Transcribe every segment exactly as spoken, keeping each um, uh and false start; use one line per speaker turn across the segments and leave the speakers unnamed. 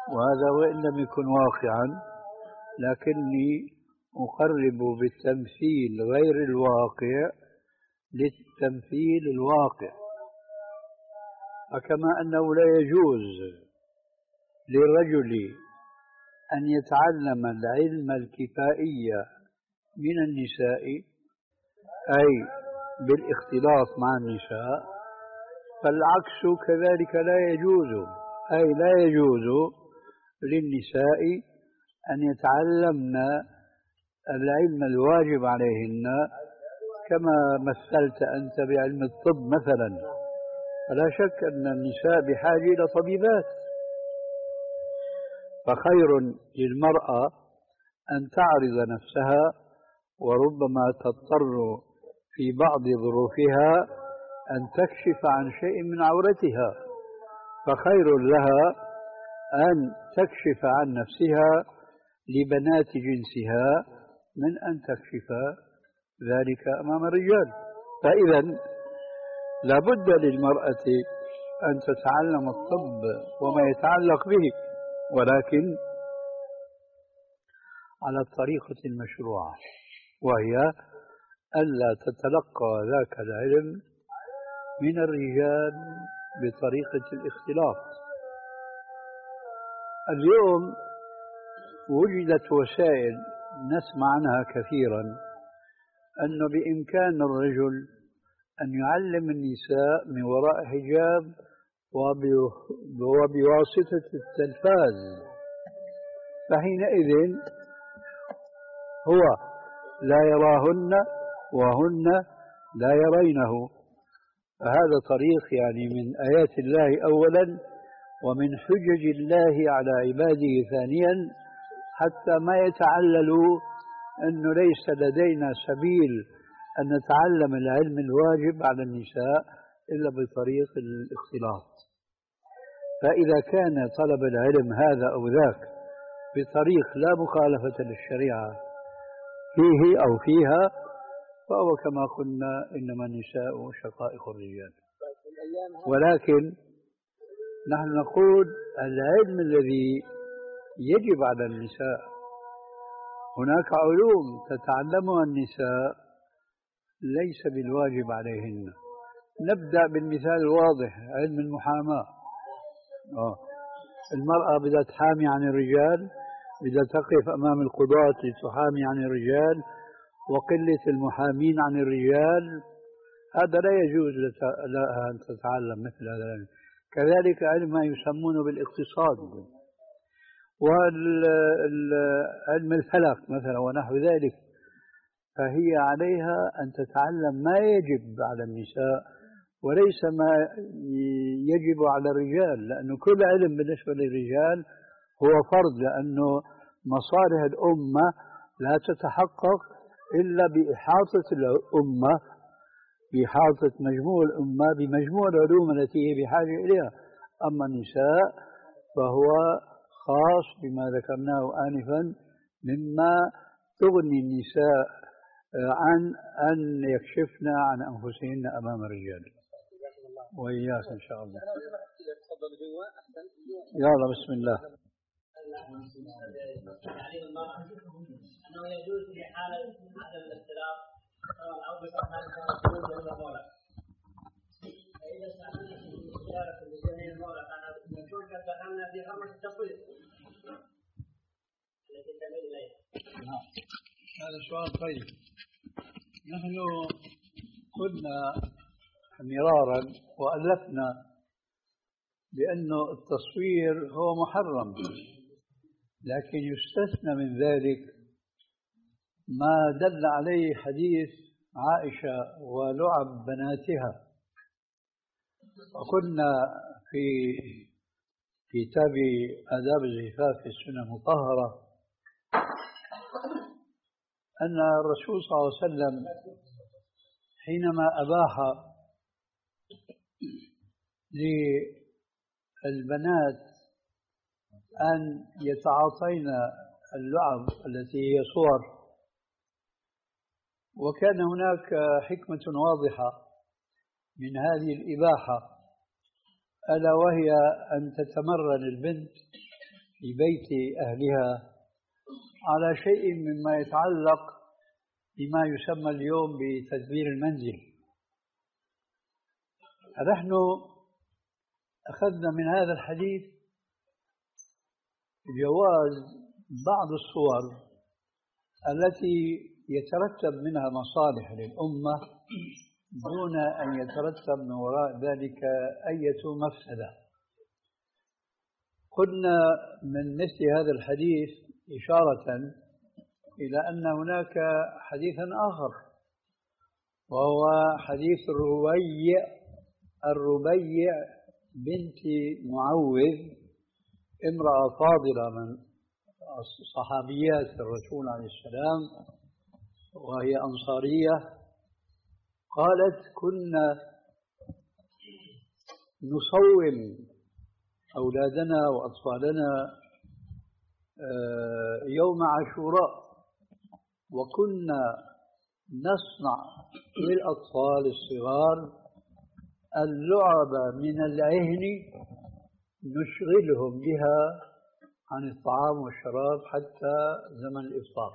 وهذا وإن لم يكن واقعا لكني أقرب بالتمثيل غير الواقع للتمثيل الواقع. فكما أنه لا يجوز للرجل أن يتعلم العلم الكفائي من النساء أي بالاختلاط مع النساء، فالعكس كذلك لا يجوز، أي لا يجوز للنساء أن يتعلمن العلم الواجب عليهن كما مثلت أنت بعلم الطب مثلا. فلا شك أن النساء بحاجة إلى طبيبات، فخير للمرأة أن تعرض نفسها، وربما تضطر في بعض ظروفها أن تكشف عن شيء من عورتها، فخير لها أن تكشف عن نفسها لبنات جنسها من أن تكشف ذلك أمام الرجال. فإذا لابد للمرأة أن تتعلم الطب وما يتعلق به، ولكن على الطريقة المشروعة، وهي ألا تتلقى ذاك العلم من الرجال بطريقة الاختلاط. اليوم وجدت وسائل نسمع عنها كثيرا أنه بإمكان الرجل أن يعلم النساء من وراء حجاب وبواسطة التلفاز، فحينئذ هو لا يراهن وهن لا يرينه. فهذا طريق يعني من آيات الله أولا، ومن حجج الله على عباده ثانيا، حتى ما يتعللوا أنه ليس لدينا سبيل أن نتعلم العلم الواجب على النساء إلا بطريق الاختلاط. فإذا كان طلب العلم هذا أو ذاك بطريق لا مخالفة للشريعة فيه أو فيها، فهو كما قلنا إنما النساء شقائق الرجال. ولكن نحن نقول العلم الذي يجب على النساء، هناك علوم تتعلمها النساء ليس بالواجب عليهن. نبدأ بالمثال الواضح، علم المحاماة. آه. المرأة بدها تحامي عن الرجال، بدها تقف أمام القضاة لتحامي عن الرجال، وقلة المحامين عن الرجال، هذا لا يجوز لها أن تتعلم مثل هذا العلم. كذلك علم ما يسمونه بالاقتصاد، وعلم الفلك مثلا ونحو ذلك، فهي عليها أن تتعلم ما يجب على النساء وليس ما يجب على الرجال، لأنه كل علم بالنسبة للرجال هو فرض، لأنه مصالح الأمة لا تتحقق إلا بإحاطة الأمة، بإحاطة مجموع الأمة بمجموع العلوم التي هي بحاجة إليها. أما النساء فهو خاص بما ذكرناه آنفا، مما تغني النساء عن أن يكشفن عن أنفسهن أمام الرجال. وإياك إن شاء الله. يلا بسم الله.
تعليم المرأة أنه يجوز في حالة عدم الاختلاط أو بصحة وجود المولى، فإذا استعملنا في الإشارة بجميع المولى نكون قد دخلنا في حرمة التصوير التي تميل إليها.
نعم، هذا سؤال طيب. نحن قلنا مرارا وألفنا بأن التصوير هو محرم، لكن يستثنى من ذلك ما دل عليه حديث عائشة ولعب بناتها. وكنا في كتاب آداب الزفاف في السنة المطهرة أن الرسول صلى الله عليه وسلم حينما أباح للبنات أن يتعاطين اللعب التي هي صور، وكان هناك حكمة واضحة من هذه الإباحة، ألا وهي أن تتمرن البنت في بيت أهلها على شيء مما يتعلق بما يسمى اليوم بتدبير المنزل. فنحن أخذنا من هذا الحديث جواز بعض الصور التي يترتب منها مصالح للأمة دون أن يترتب من وراء ذلك أية مفسدة. قلنا من مثل هذا الحديث إشارة إلى أن هناك حديثا آخر، وهو حديث الربيع الربيع بنت معوذ، امرأة فاضلة من صحابيات الرسول عليه السلام، وهي أنصارية. قالت: كنا نصوم أولادنا وأطفالنا يوم عاشوراء، وكنا نصنع للأطفال الصغار اللعب من العهن نشغلهم بها عن الطعام والشراب حتى زمن الإفطار.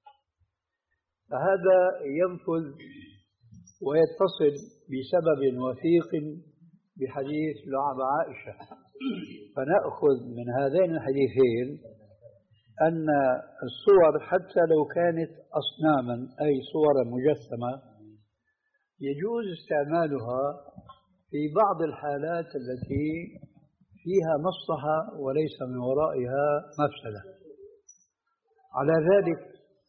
فهذا ينفذ ويتصل بسبب وثيق بحديث لعب عائشة. فنأخذ من هذين الحديثين أن الصور حتى لو كانت أصناما أي صورا مجسمة يجوز استعمالها في بعض الحالات التي فيها مصلحة وليس من ورائها مفسدة. على ذلك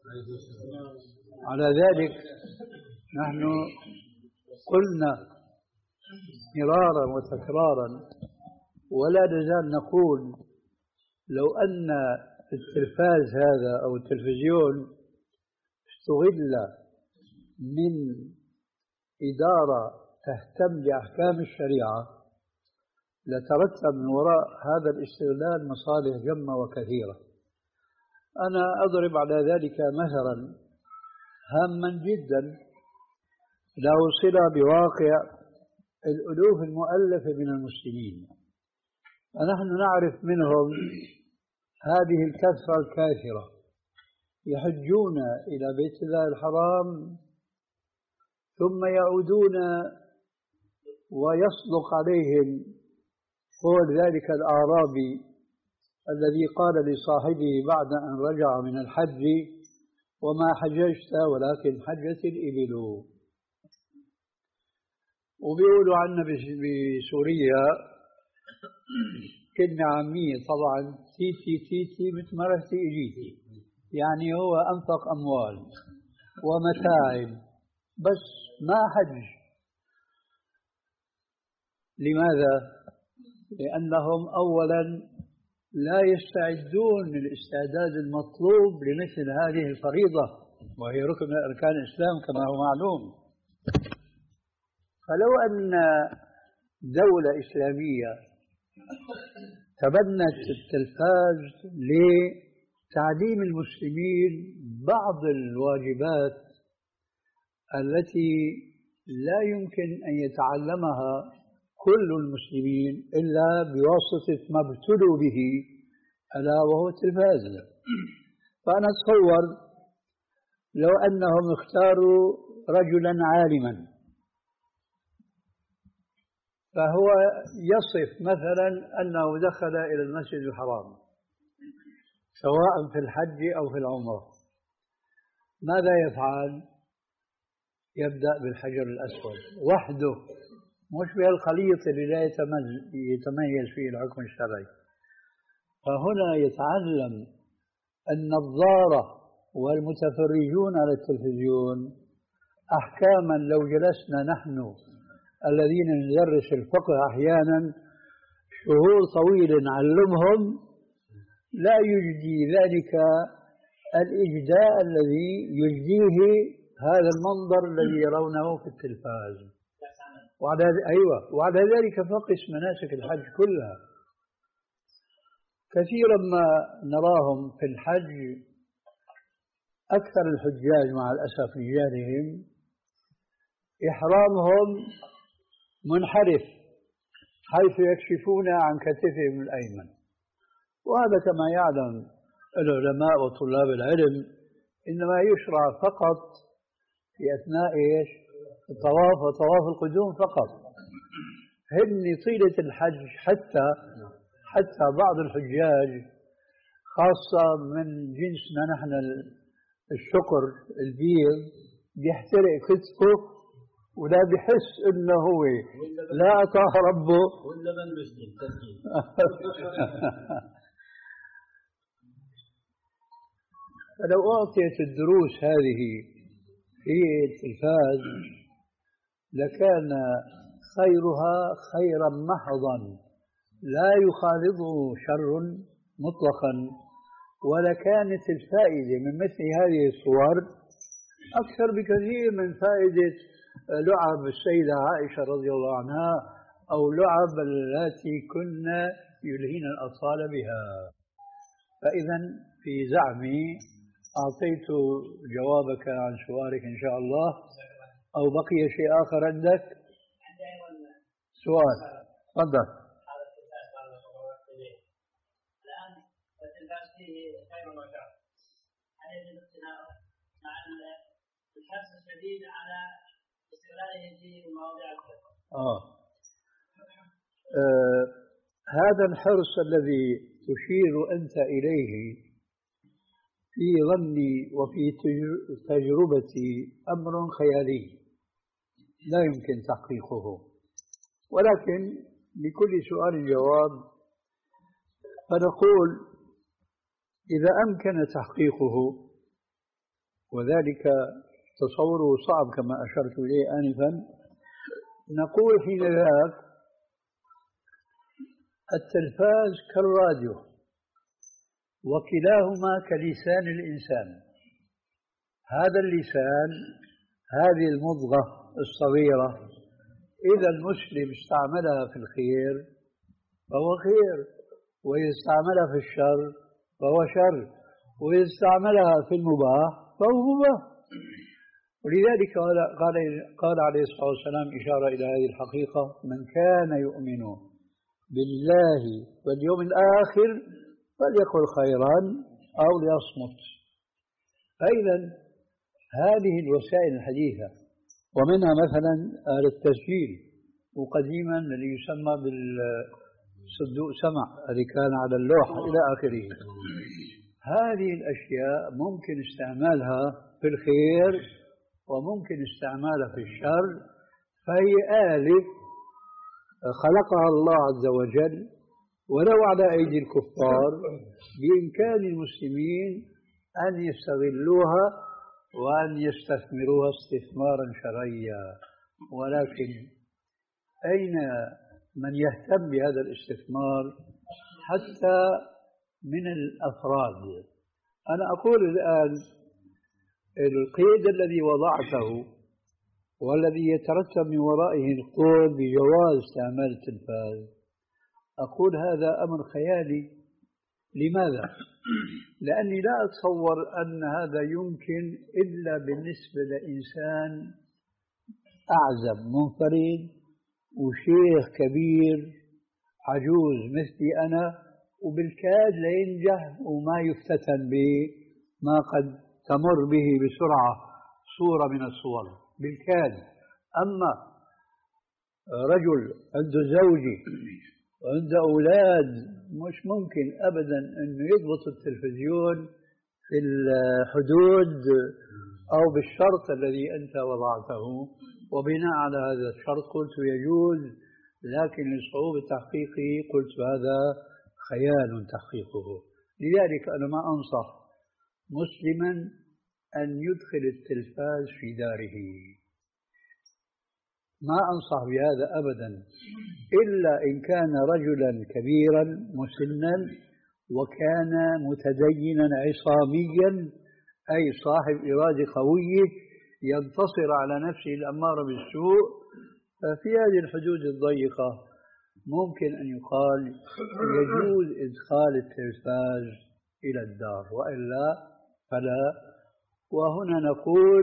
على ذلك نحن قلنا مرارا وتكرارا ولا نزال نقول: لو أن التلفاز هذا أو التلفزيون استغل من إدارة تهتم بأحكام الشريعة لترتب من وراء هذا الاستغلال مصالح جمة وكثيرة. أنا أضرب على ذلك مثلا هاما جدا له صلة بواقع الألوف المؤلفة من المسلمين، ونحن نعرف منهم هذه الكثرة الكاثرة يحجون إلى بيت الله الحرام ثم يعودون ويصدق عليهم قول ذلك الأعرابي الذي قال لصاحبه بعد أن رجع من الحج: وما حججت ولكن حجت الإبل. وبيقولوا عنا بسوريا كلمة عامية طبعا: تيتي تيتي مثل ما رحتي اجيتي، يعني هو أنفق أموال ومتاعب بس ما حج. لماذا؟ لأنهم أولا لا يستعدون للاستعداد المطلوب لمثل هذه الفريضة، وهي ركن من أركان الإسلام كما هو معلوم. فلو أن دولة إسلامية تبنت التلفاز لتعليم المسلمين بعض الواجبات التي لا يمكن أن يتعلمها كل المسلمين إلا بواسطة ما ابتلوا به ألا وهو التلفاز. فأنا أتصور لو أنهم اختاروا رجلا عالما فهو يصف مثلا أنه دخل إلى المسجد الحرام سواء في الحج أو في العمرة، ماذا يفعل؟ يبدأ بالحجر الأسود وحده، مش بهالخليط اللي لا يتميز فيه الحكم الشرعي. فهنا يتعلم النظارة والمتفرجون على التلفزيون أحكاما لو جلسنا نحن الذين ندرس الفقه أحيانا شهور طويلة نعلمهم لا يجدي ذلك الإجداء الذي يجديه هذا المنظر الذي يرونه في التلفاز. وعلى أيوة وعلى ذلك فقس مناسك الحج كلها. كثيرا ما نراهم في الحج أكثر الحجاج مع الأسف رجالهم إحرامهم منحرف حيث يكشفون عن كتفهم الأيمن، وهذا كما يعلم العلماء وطلاب العلم إنما يشرع فقط في أثناء إيش؟ الطواف وطواف القدوم فقط. هن طيلة الحج حتى حتى بعض الحجاج خاصة من جنسنا نحن الشقر البيض بيحترق كتفه ولا بحس انه هو لا اطاع ربه
ولا من مسلم تسكين.
فلو اعطيت الدروس هذه في التلفاز لكان خيرها خيرا محضا لا يخالطه شر مطلقا، ولكانت الفائدة من مثل هذه الصور أكثر بكثير من فائدة لعب السيدة عائشة رضي الله عنها أو لعب التي كنا يلهين الأطفال بها. فإذا في زعمي أعطيت جوابك عن سؤالك إن شاء الله، أو بقي شيء آخر عندك؟ سؤال تفضل.
الآن التلفاز فيه خير وشر، هل يجب اقتناؤه مع الحرص الشديد على استغلاله في مواضيع الخير؟
آه. آه هذا الحرص الذي تشير أنت إليه في ظني وفي تجربتي أمر خيالي لا يمكن تحقيقه، ولكن لكل سؤال جواب. فنقول إذا أمكن تحقيقه، وذلك تصوره صعب كما أشرت إليه آنفا، نقول حين ذاك التلفاز كالراديو وكلاهما كلسان الإنسان. هذا اللسان، هذه المضغة الصغيرة، إذا المسلم استعملها في الخير فهو خير، وإذا استعملها في الشر فهو شر، وإذا استعملها في المباح فهو مباح. ولذلك قال, قال, قال عليه الصلاة والسلام إشارة إلى هذه الحقيقة: من كان يؤمن بالله واليوم الآخر فليقل خيرا أو ليصمت. فإذا هذه الوسائل الحديثة، ومنها مثلا آلة التسجيل، وقديما الذي يسمى بالصندوق سمع الذي كان على اللوح إلى آخره، هذه الأشياء ممكن استعمالها في الخير وممكن استعمالها في الشر، فهي آلة خلقها الله عز وجل ولو على أيدي الكفار، بإمكان المسلمين أن يستغلوها وأن يستثمروها استثمارا شرعيا. ولكن أين من يهتم بهذا الاستثمار حتى من الأفراد؟ أنا أقول الآن القيد الذي وضعته والذي يترتب من ورائه القول بجواز استعمال التلفاز، أقول هذا أمر خيالي. لماذا؟ لأني لا أتصور أن هذا يمكن إلا بالنسبة لإنسان أعزب منفرد وشيخ كبير عجوز مثلي أنا، وبالكاد لا ينجح وما يفتتن بما قد تمر به بسرعة صورة من الصور بالكاد. أما رجل عنده زوجة وعنده أولاد مش ممكن أبدا أنه يضبط التلفزيون في الحدود أو بالشرط الذي أنت وضعته، وبناء على هذا الشرط قلت يجوز، لكن لصعوبة تحقيقه قلت هذا خيال تحقيقه. لذلك أنا ما أنصح مسلما أن يدخل التلفاز في داره، ما أنصح بهذا أبدا، إلا إن كان رجلا كبيرا مسنا وكان متدينا عصاميا، أي صاحب إرادة قوية ينتصر على نفسه الأمارة بالسوء. ففي هذه الحدود الضيقة ممكن أن يقال يجوز إدخال التلفاز إلى الدار، وإلا فلا. وهنا نقول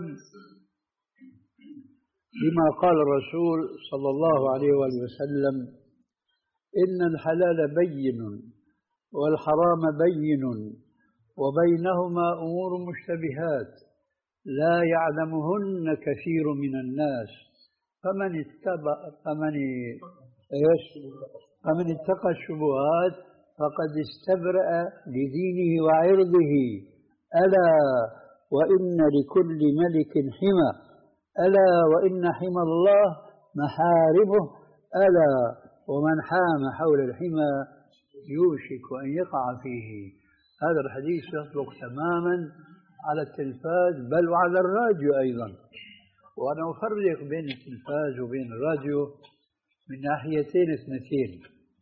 بما قال الرسول صلى الله عليه وآله وسلم: إن الحلال بين والحرام بين وبينهما أمور مشتبهات لا يعلمهن كثير من الناس فمن اتبع فمن ايش فمن اتقى الشبهات فقد استبرأ لدينه وعرضه. ألا وإن لكل ملك حمى، ألا وإن حمى الله محارمه، ألا ومن حام حول الحمى يوشك أن يقع فيه. هذا الحديث يطلق تماما على التلفاز بل وعلى الراديو أيضا. وأنا أفرق بين التلفاز وبين الراديو من ناحيتين اثنتين.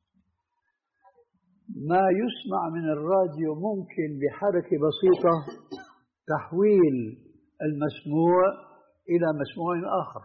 ما يسمع من الراديو ممكن بحركة بسيطة تحويل المسموع إلى مسموع آخر،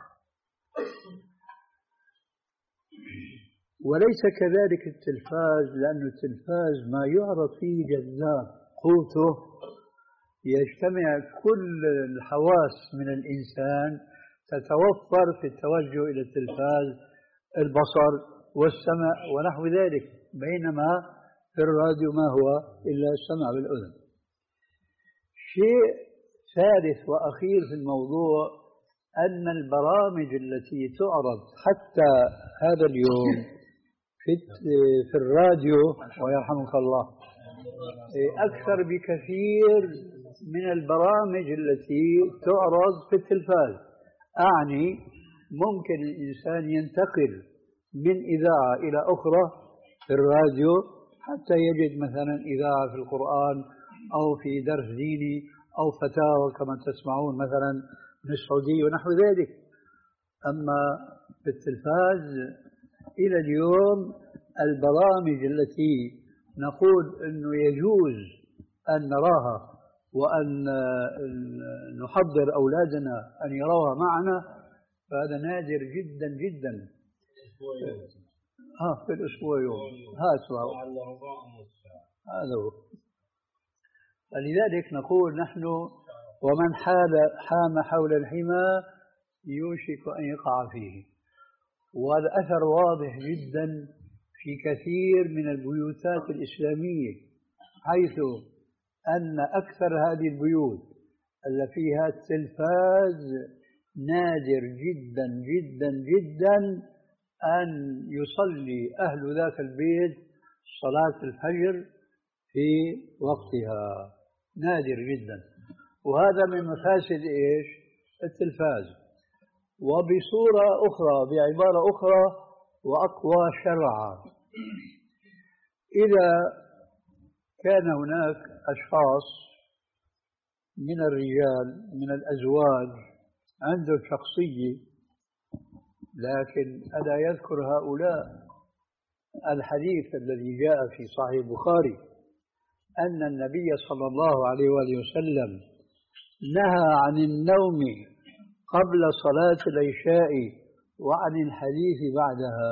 وليس كذلك التلفاز، لأن التلفاز ما يعرض فيه جذاب قوته يجتمع كل الحواس من الإنسان تتوفر في التوجه إلى التلفاز، البصر والسمع ونحو ذلك، بينما في الراديو ما هو إلا السمع بالأذن. شيء ثالث وأخير في الموضوع أن البرامج التي تعرض حتى هذا اليوم في في الراديو ويرحمك الله أكثر بكثير من البرامج التي تعرض في التلفاز. أعني ممكن الإنسان ينتقل من إذاعة إلى أخرى في الراديو حتى يجد مثلا إذاعة في القرآن أو في درس ديني أو فتاوى كما تسمعون مثلا من السعودية ونحو ذلك. أما في التلفاز إلى اليوم البرامج التي نقول أنه يجوز أن نراها وأن نحضر أولادنا أن يروها معنا فهذا نادر جدا جدا. ها في الأسبوع يوم هذا هو. فلذلك نقول نحن ومن حال حام حول الحمى يوشك أن يقع فيه. وهذا أثر واضح جدا في كثير من البيوتات الإسلامية، حيث أن أكثر هذه البيوت التي فيها التلفاز نادر جدا جدا جدا أن يصلي أهل ذاك البيت صلاة الفجر في وقتها، نادر جدا. وهذا من مفاسد إيش؟ التلفاز. وبصورة أخرى بعبارة أخرى وأقوى شرعا، إذا كان هناك أشخاص من الرجال من الأزواج عندهم شخصية، لكن ألا يذكر هؤلاء الحديث الذي جاء في صحيح البخاري أن النبي صلى الله عليه وآله وسلم نهى عن النوم قبل صلاة العشاء وعن الحديث بعدها.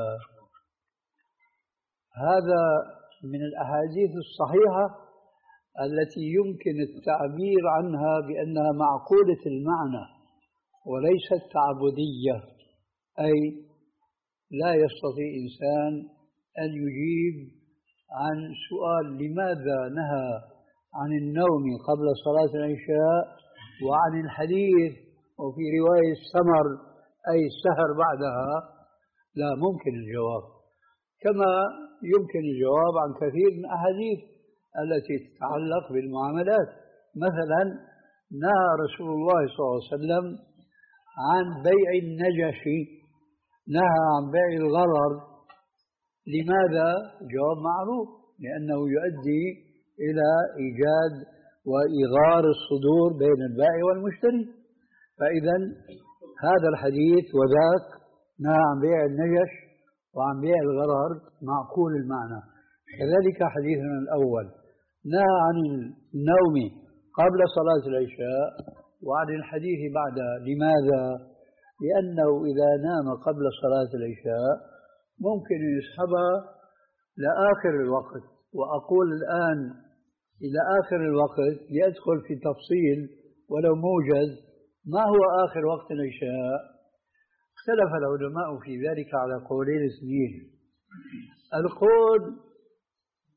هذا من الأحاديث الصحيحة التي يمكن التعبير عنها بأنها معقولة المعنى وليست تعبدية، أي لا يستطيع إنسان أن يجيب عن سؤال لماذا نهى عن النوم قبل صلاة العشاء وعن الحديث وفي رواية السمر أي السهر بعدها. لا ممكن الجواب، كما يمكن الجواب عن كثير من الأحاديث التي تتعلق بالمعاملات. مثلا نهى رسول الله صلى الله عليه وسلم عن بيع النجش، نهى عن بيع الغرر. لماذا؟ جواب معروف، لأنه يؤدي إلى إيجاد وإغار الصدور بين البائع والمشتري. فإذا هذا الحديث وذاك نهى عن بيع النجش وعن بيع الغرر معقول المعنى. كذلك حديثنا الأول نهى عن النوم قبل صلاة العشاء وعن الحديث بعدها. لماذا؟ لأنه إذا نام قبل صلاة العشاء ممكن يسحبها لآخر الوقت. وأقول الآن إلى آخر الوقت ليدخل في تفصيل ولو موجز. ما هو آخر وقت العشاء؟ اختلف العلماء في ذلك على قولين اثنين. القول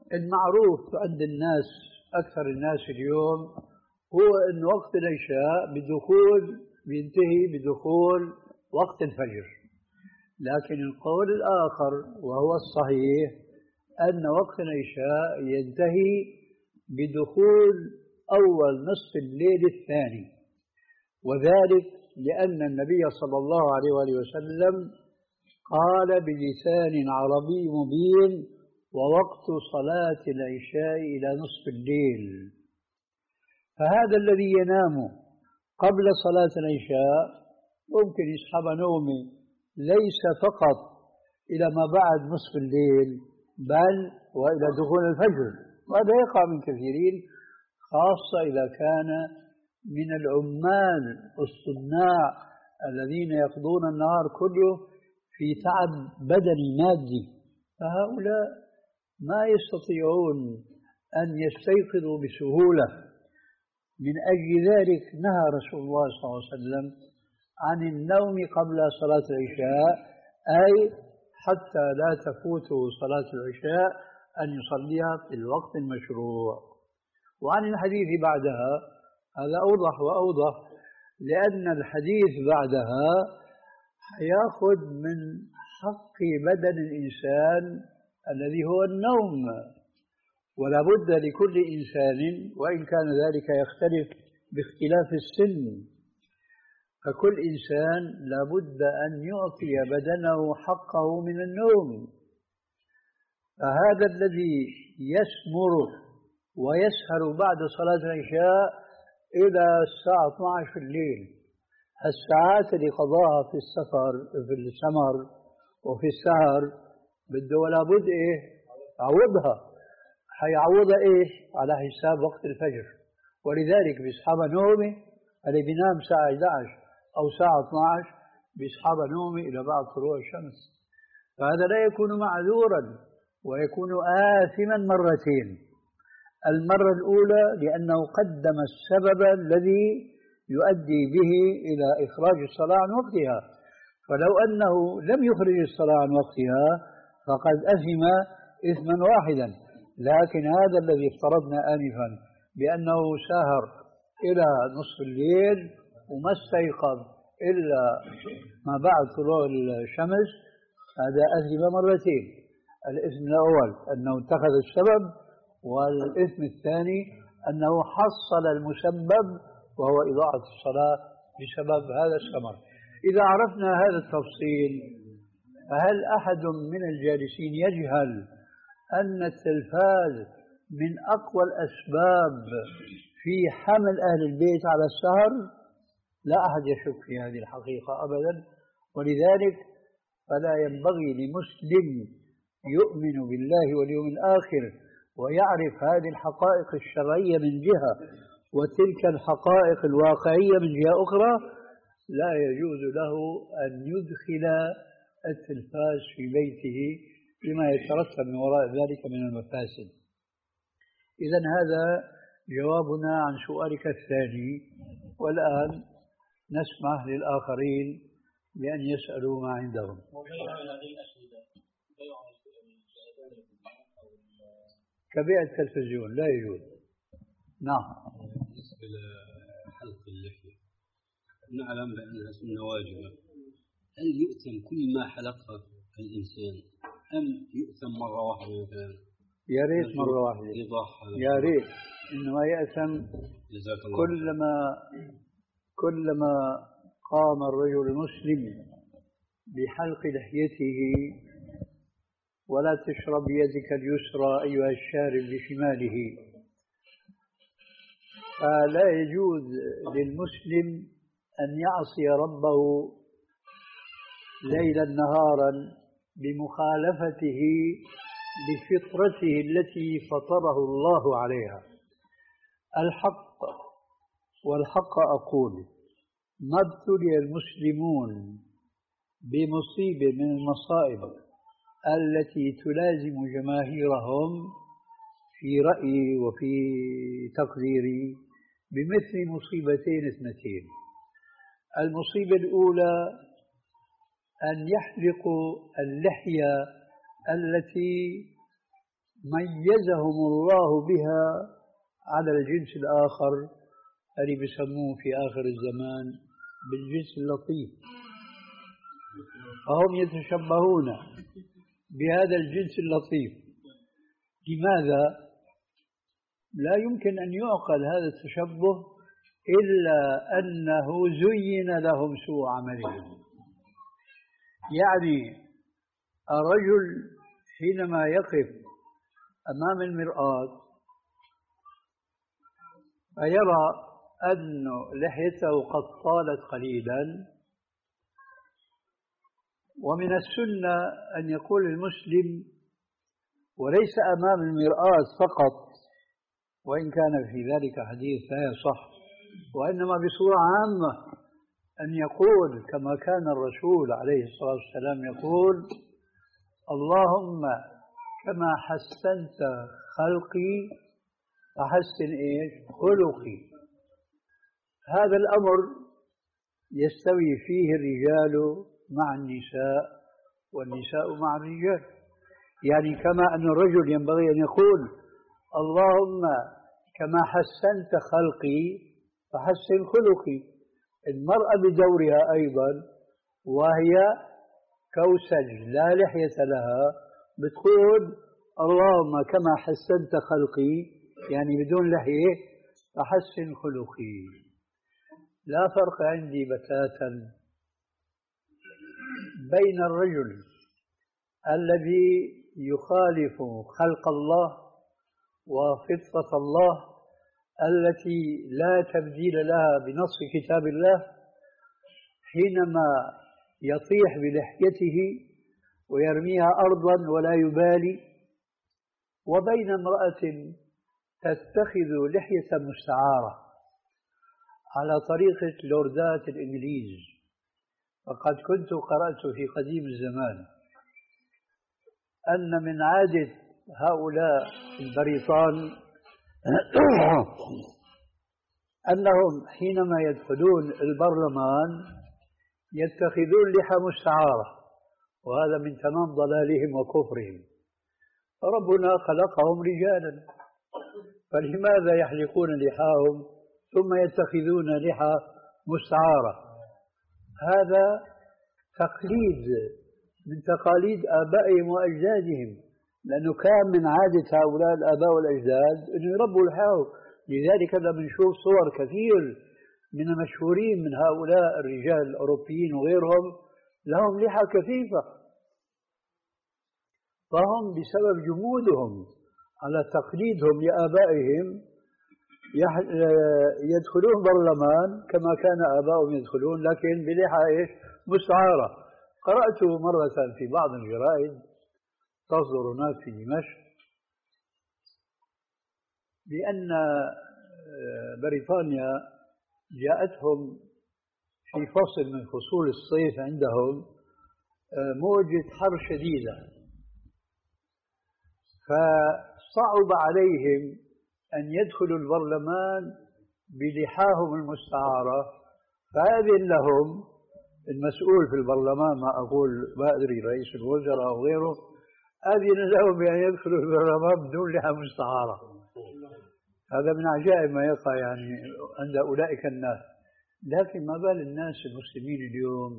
المعروف عند الناس أكثر الناس اليوم هو أن وقت العشاء بدخول بينتهي بدخول وقت الفجر، لكن القول الآخر وهو الصحيح أن وقت العشاء ينتهي بدخول أول نصف الليل الثاني، وذلك لأن النبي صلى الله عليه وآله وسلم قال بلسان عربي مبين: ووقت صلاة العشاء إلى نصف الليل. فهذا الذي ينام قبل صلاة العشاء ممكن يسحب نومه ليس فقط إلى ما بعد نصف الليل بل وإلى دخول الفجر، وهذا يقع من كثيرين، خاصة إذا كان من العمال الصناع الذين يقضون النهار كله في تعب بدني مادي، فهؤلاء ما يستطيعون أن يستيقظوا بسهولة. من أجل ذلك نهى رسول الله صلى الله عليه وسلم عن النوم قبل صلاة العشاء، أي حتى لا تفوته صلاة العشاء أن يصليها في الوقت المشروع. وعن الحديث بعدها هذا أوضح وأوضح، لأن الحديث بعدها يأخذ من حق بدن الإنسان الذي هو النوم، ولا بد لكل إنسان، وإن كان ذلك يختلف باختلاف السن، فكل إنسان لا بد أن يعطي بدنه حقه من النوم. فهذا الذي يسمر ويسهر بعد صلاة العشاء إلى الساعة اثني عشر في الليل، الساعات اللي قضاها في السفر في السمر وفي السهر بده ولا بد إيه عوضها، حيعوضها إيش على حساب وقت الفجر. ولذلك بيسحب نومه اللي بينام الساعة إحدى عشر أو الساعة اثني عشر، بيسحب نومه إلى بعد طلوع الشمس، فهذا لا يكون معذورا ويكون آثما مرتين. المرة الأولى لأنه قدم السبب الذي يؤدي به إلى إخراج الصلاة عن وقتها، فلو أنه لم يخرج الصلاة عن وقتها فقد أثم إثما واحدا. لكن هذا الذي افترضنا آنفا بأنه سهر إلى نصف الليل وما استيقظ إلا ما بعد طلوع الشمس، هذا أثم مرتين: الإثم الأول أنه اتخذ السبب، والإثم الثاني أنه حصل المسبب وهو إضاعة الصلاة بسبب هذا السمر. إذا عرفنا هذا التفصيل، فهل أحد من الجالسين يجهل أن التلفاز من أقوى الأسباب في حمل أهل البيت على السهر؟ لا أحد يشك في هذه الحقيقة أبدا. ولذلك فلا ينبغي لمسلم يؤمن بالله واليوم الآخر ويعرف هذه الحقائق الشرعية من جهة وتلك الحقائق الواقعية من جهة أخرى، لا يجوز له أن يدخل التلفاز في بيته بما يترتب من وراء ذلك من المفاسد. إذن هذا جوابنا عن سؤالك الثاني، والآن نسمح للآخرين بأن يسألوا ما عندهم. كبيع التلفزيون لا يجوز. نعم.
بالنسبة لحلق اللحية نعلم بأنها سنة واجبة، هل يؤثم كل ما حلقها الإنسان أم يؤثم مرة واحدة مثلا؟
يا ريت مرة واحدة، يا ريت إنما يأثم كلما كلما قام الرجل المسلم بحلق لحيته. ولا تشرب بيدك اليسرى أيها الشارب بشماله. فلا يجوز للمسلم أن يعصي ربه ليلا نهارا بمخالفته لفطرته التي فطره الله عليها. الحق والحق أقول: ما ابتلي المسلمون بمصيبة من المصائب التي تلازم جماهيرهم في رأيي وفي تقديري بمثل مصيبتين اثنتين. المصيبة الأولى أن يحلقوا اللحية التي ميزهم الله بها على الجنس الآخر اللي بيسموه في آخر الزمان بالجنس اللطيف، فهم يتشبهون بهذا الجنس اللطيف. لماذا؟ لا يمكن أن يعقل هذا التشبه إلا أنه زين لهم سوء عملهم. يعني الرجل حينما يقف أمام المرآة فيرى أن لحيته قد طالت قليلا، ومن السنة أن يقول المسلم وليس أمام المرآة فقط، وإن كان في ذلك حديث لا يصح، وإنما بصورة عامة أن يقول كما كان الرسول عليه الصلاة والسلام يقول: اللهم كما حسنت خلقي فحسن إيش؟ خلقي. هذا الأمر يستوي فيه الرجال مع النساء والنساء مع الرجال. يعني كما أن الرجل ينبغي أن يقول: اللهم كما حسنت خلقي فحسن خلقي. المرأة بدورها أيضا وهي كوسج لا لحية لها بتقول: اللهم كما حسنت خلقي، يعني بدون لحية، فحسن خلقي. لا فرق عندي بتاتا بين الرجل الذي يخالف خلق الله وفطرة الله التي لا تبديل لها بنص كتاب الله حينما يطيح بلحيته ويرميها أرضا ولا يبالي، وبين امرأة تتخذ لحية مستعارة على طريقة لوردات الإنجليز. وقد كنت قرأت في قديم الزمان أن من عادة هؤلاء البريطان أنهم حينما يدخلون البرلمان يتخذون لحى مستعارة، وهذا من تمام ضلالهم وكفرهم. ربنا خلقهم رجالا، فلماذا يحلقون لحاهم ثم يتخذون لحى مستعارة؟ هذا تقليد من تقاليد آبائهم وأجدادهم، لأنه كان من عادة هؤلاء الآباء والأجداد أن يربوا لحاهم. لذلك لما نشوف صور كثير من المشهورين من هؤلاء الرجال الأوروبيين وغيرهم لهم لحى كثيفة، فهم بسبب جمودهم على تقليدهم لآبائهم يدخلون برلمان كما كان آبائهم يدخلون، لكن بلحى مستعارة. قرأت مرة في بعض الجرائد تصدر هناك في دمشق بأن بريطانيا جاءتهم في فصل من فصول الصيف عندهم موجة حر شديدة، فصعب عليهم أن يدخلوا البرلمان بلحاهم المستعارة، فأذن لهم المسؤول في البرلمان، ما أقول ما أدري رئيس الوزراء أو غيره، أذن لهم بأن يدخلوا البرلمان بدون لحى مستعارة. هذا من عجائب ما يقع يعني عند أولئك الناس. لكن ما بال الناس المسلمين اليوم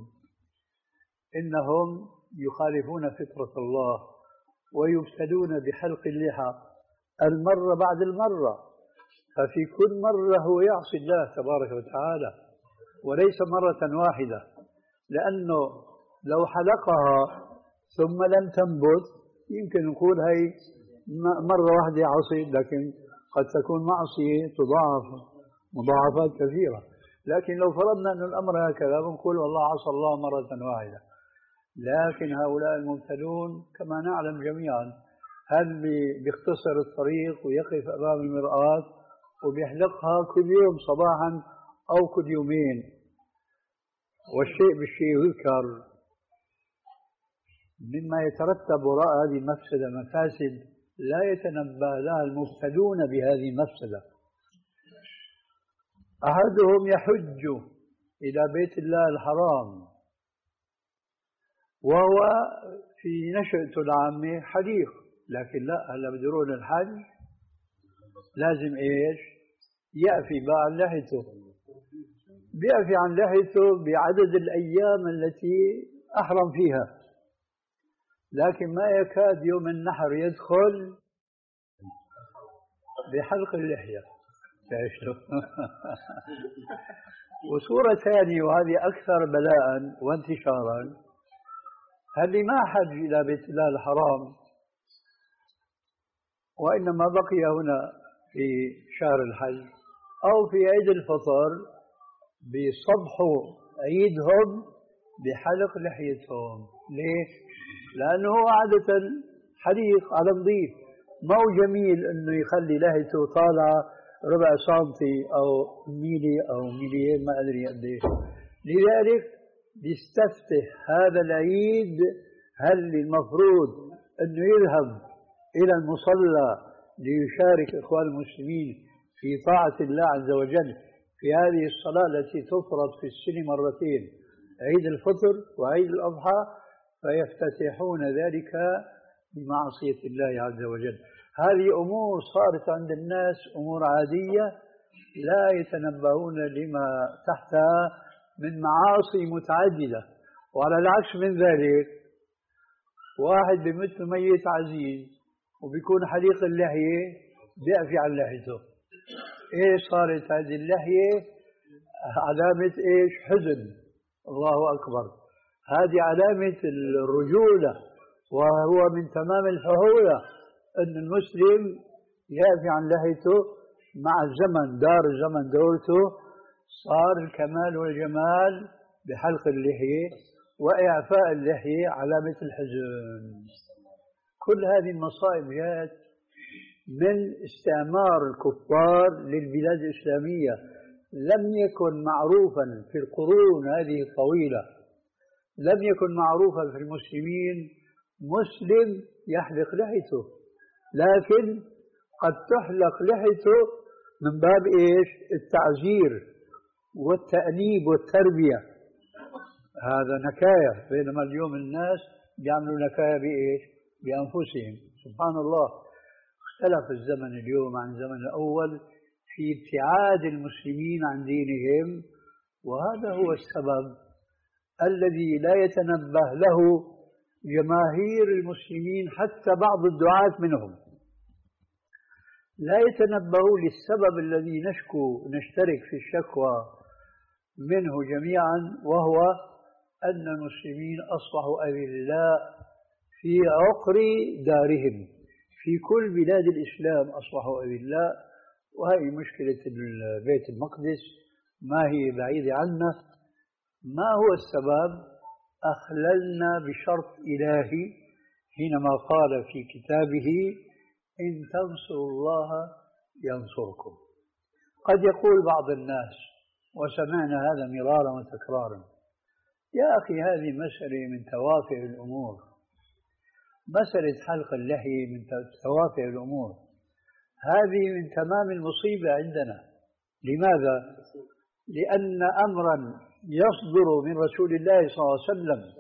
إنهم يخالفون فطرة الله ويبتلون بحلق اللحى المرة بعد المرة، ففي كل مرة هو يعصي الله تبارك وتعالى وليس مرة واحدة، لأنه لو حلقها ثم لم تنبت يمكن نقول هي مرة واحدة عصي، لكن قد تكون معصية تضاعف مضاعفات كثيرة. لكن لو فرضنا أن الأمر هكذا بنقول والله عصى الله مرة واحدة. لكن هؤلاء المبتلون كما نعلم جميعا هل بيختصر الطريق ويقف أمام المرآة وبيحلقها كل يوم صباحا أو كل يومين. والشيء بالشيء يذكر مما يترتب وراء هذه المفسدة مفاسد لا يتنبه لها المبتلون بهذه المفسدة. أحدهم يحج إلى بيت الله الحرام وهو في نشأته العامة حليق، لكن لا، هلا بدرون الحج لازم إيش؟ يعفي بقى عن لحيته، بيعفي عن لحيته بعدد الأيام التي أحرم فيها، لكن ما يكاد يوم النحر يدخل بحلق اللحية. وصورة ثانية وهذه أكثر بلاء وانتشارا، اللي ما حج إلى بيت الله الحرام وإنما بقي هنا في شهر الحج أو في عيد الفطر بيصبحوا عيدهم بحلق لحيتهم. ليش؟ لأنه هو عادة حليق على نظيف، ما هو جميل إنه يخلي لحيته طالعة ربع سنتي أو ميلي أو ميليين ما أدري قديش. لذلك بيستفتح هذا العيد هل المفروض أنه يذهب إلى المصلى ليشارك إخوان المسلمين في طاعة الله عز وجل في هذه الصلاة التي تفرض في السنة مرتين، عيد الفطر وعيد الأضحى، فيفتتحون ذلك بمعصية الله عز وجل. هذه أمور صارت عند الناس أمور عادية لا يتنبهون لما تحتها من معاصي متعددة. وعلى العكس من ذلك، واحد بمثل ميت عزيز وبيكون حليق اللحية بيعفي عن لحيته. إيش صارت هذه اللحية؟ علامة إيش؟ حزن. الله أكبر، هذه علامة الرجولة، وهو من تمام الفهولة أن المسلم يعفي عن لحيته. مع الزمن دار الزمن دورته، صار الكمال والجمال بحلق اللحية، وإعفاء اللحية علامة الحزن. كل هذه المصائب جاءت من استعمار الكفار للبلاد الإسلامية. لم يكن معروفا في القرون هذه الطويلة، لم يكن معروفا في المسلمين مسلم يحلق لحيته، لكن قد تحلق لحيته من باب إيش؟ التعزير والتأنيب والتربية، هذا نكاية. بينما اليوم الناس بيعملوا نكاية بإيش؟ بأنفسهم. سبحان الله، اختلف الزمن اليوم عن الزمن الأول في ابتعاد المسلمين عن دينهم، وهذا هو السبب الذي لا يتنبه له جماهير المسلمين، حتى بعض الدعاة منهم لا يتنبهوا للسبب الذي نشكو نشترك في الشكوى منه جميعا، وهو أن المسلمين أصبحوا أذلاء في عقر دارهم. في كل بلاد الإسلام أصبحوا أذلاء، وهي مشكلة بيت المقدس ما هي بعيدة عنا. ما هو السبب؟ أخللنا بشرط إلهي حينما قال في كتابه إن تنصروا الله ينصركم. قد يقول بعض الناس، وسمعنا هذا مرارا وتكرارا، يا أخي هذه مسألة من توافع الأمور، مسألة حلق اللحية من توافع الأمور، هذه من تمام المصيبة عندنا. لماذا؟ لأن أمرا يصدر من رسول الله صلى الله عليه وسلم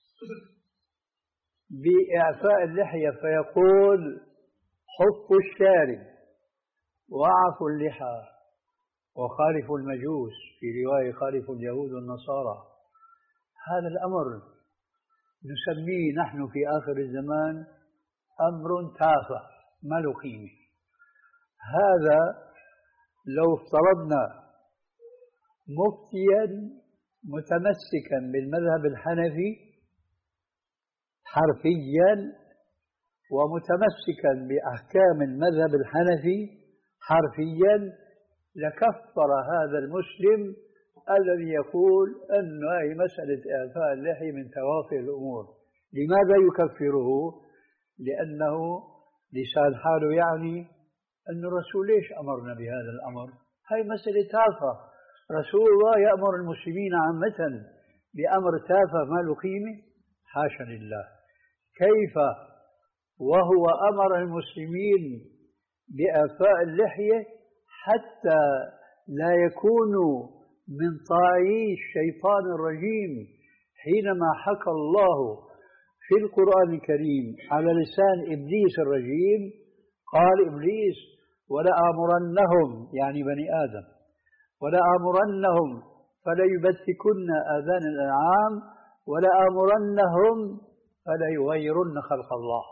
بإعفاء اللحية فيقول حفوا الشارب وعفوا اللحى وخالفوا المجوس، في رواية خالفوا اليهود والنصارى، هذا الأمر نسميه نحن في آخر الزمان أمر تافه ما له قيمة. هذا لو افترضنا مفتيا متمسكا بالمذهب الحنفي حرفيا ومتمسكا بأحكام المذهب الحنفي حرفيا، لكفر هذا المسلم الذي يقول أن هذه مسألة إعفاء اللحية من توافع الأمور. لماذا يكفره؟ لأنه لسان حاله يعني أن الرسول ليش أمرنا بهذا الأمر؟ هاي مسألة تافهة، رسول الله يأمر المسلمين عامة بأمر تافه ما له قيمة؟ حاشا لله. كيف وهو أمر المسلمين بإعفاء اللحية حتى لا يكونوا من طاعي الشيطان الرجيم، حينما حكى الله في القرآن الكريم على لسان إبليس الرجيم. قال إبليس: ولآمرنهم، يعني بني آدم، ولآمرنهم فليبتكن آذان الأنعام ولآمرنهم فليغيرن خلق الله،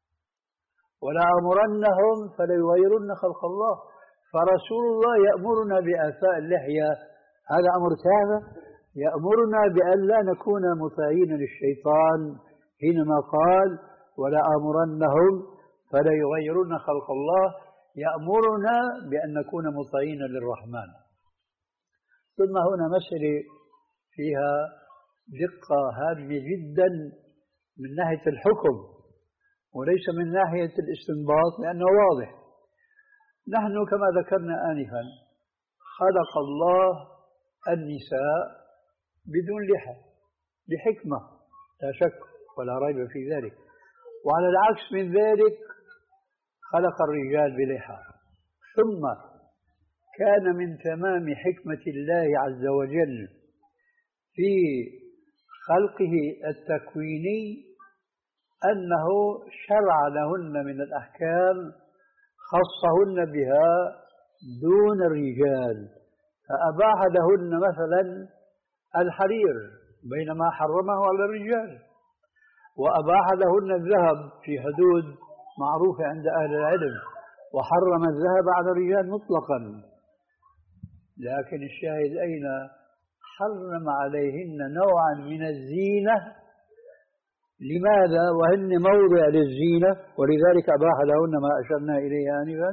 ولآمرنهم فليغيرن خلق الله. فرسول الله يأمرنا بإعفاء اللحية، هذا أمر تافه، يأمرنا بأن لا نكون مطيعين للشيطان حينما قال: ولآمرنهم فليغيرن خلق الله، يأمرنا بأن نكون مطيعين للرحمن. ثم هنا مسألة فيها دقة هامة جدا من ناحية الحكم وليس من ناحية الاستنباط، لأنه واضح. نحن كما ذكرنا آنفا خلق الله النساء بدون لحى لحكمة لا شك ولا ريب في ذلك، وعلى العكس من ذلك خلق الرجال بلحى. ثم كان من تمام حكمة الله عز وجل في خلقه التكويني أنه شرع لهن من الأحكام خصهن بها دون الرجال، فأباح لهن مثلا الحرير بينما حرمه على الرجال، وأباح لهن الذهب في حدود معروفة عند أهل العلم، وحرم الذهب على الرجال مطلقا. لكن الشاهد أين؟ حرم عليهن نوعا من الزينة. لماذا؟ وهن موضع للزينة، ولذلك أباح لهن ما أشرنا إليه آنفا.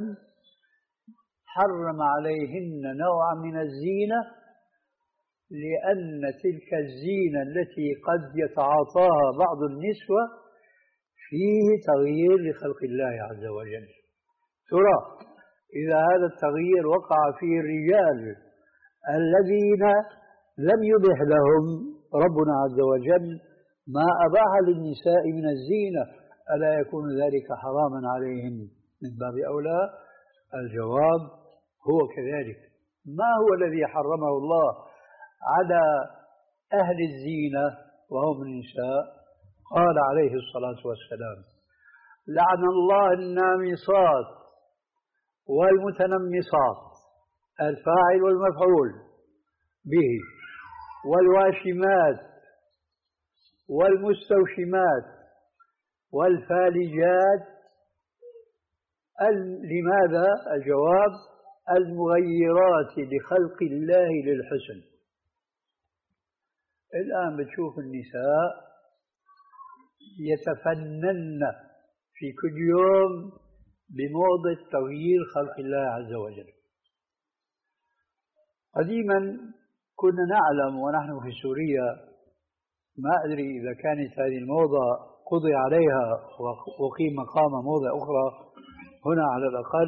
حرم عليهن نوعا من الزينة لأن تلك الزينة التي قد يتعاطاها بعض النسوة فيه تغيير لخلق الله عز وجل. ترى إذا هذا التغيير وقع فيه الرجال الذين لم يبح لهم ربنا عز وجل ما أباح للنساء من الزينة، ألا يكون ذلك حراما عليهم من باب أولى؟ الجواب هو كذلك. ما هو الذي حرمه الله على أهل الزينة وهم النساء؟ قال عليه الصلاة والسلام: لعن الله النامصات والمتنمصات، الفاعل والمفعول به، والواشمات والمستوشمات والفالجات. لماذا؟ الجواب: المغيرات لخلق الله للحسن. الآن بتشوف النساء يتفنن في كل يوم بموضة تغيير خلق الله عز وجل. قديما كنا نعلم ونحن في سوريا، ما أدري إذا كانت هذه الموضة قضي عليها وقيم مقام موضة أخرى هنا على الأقل،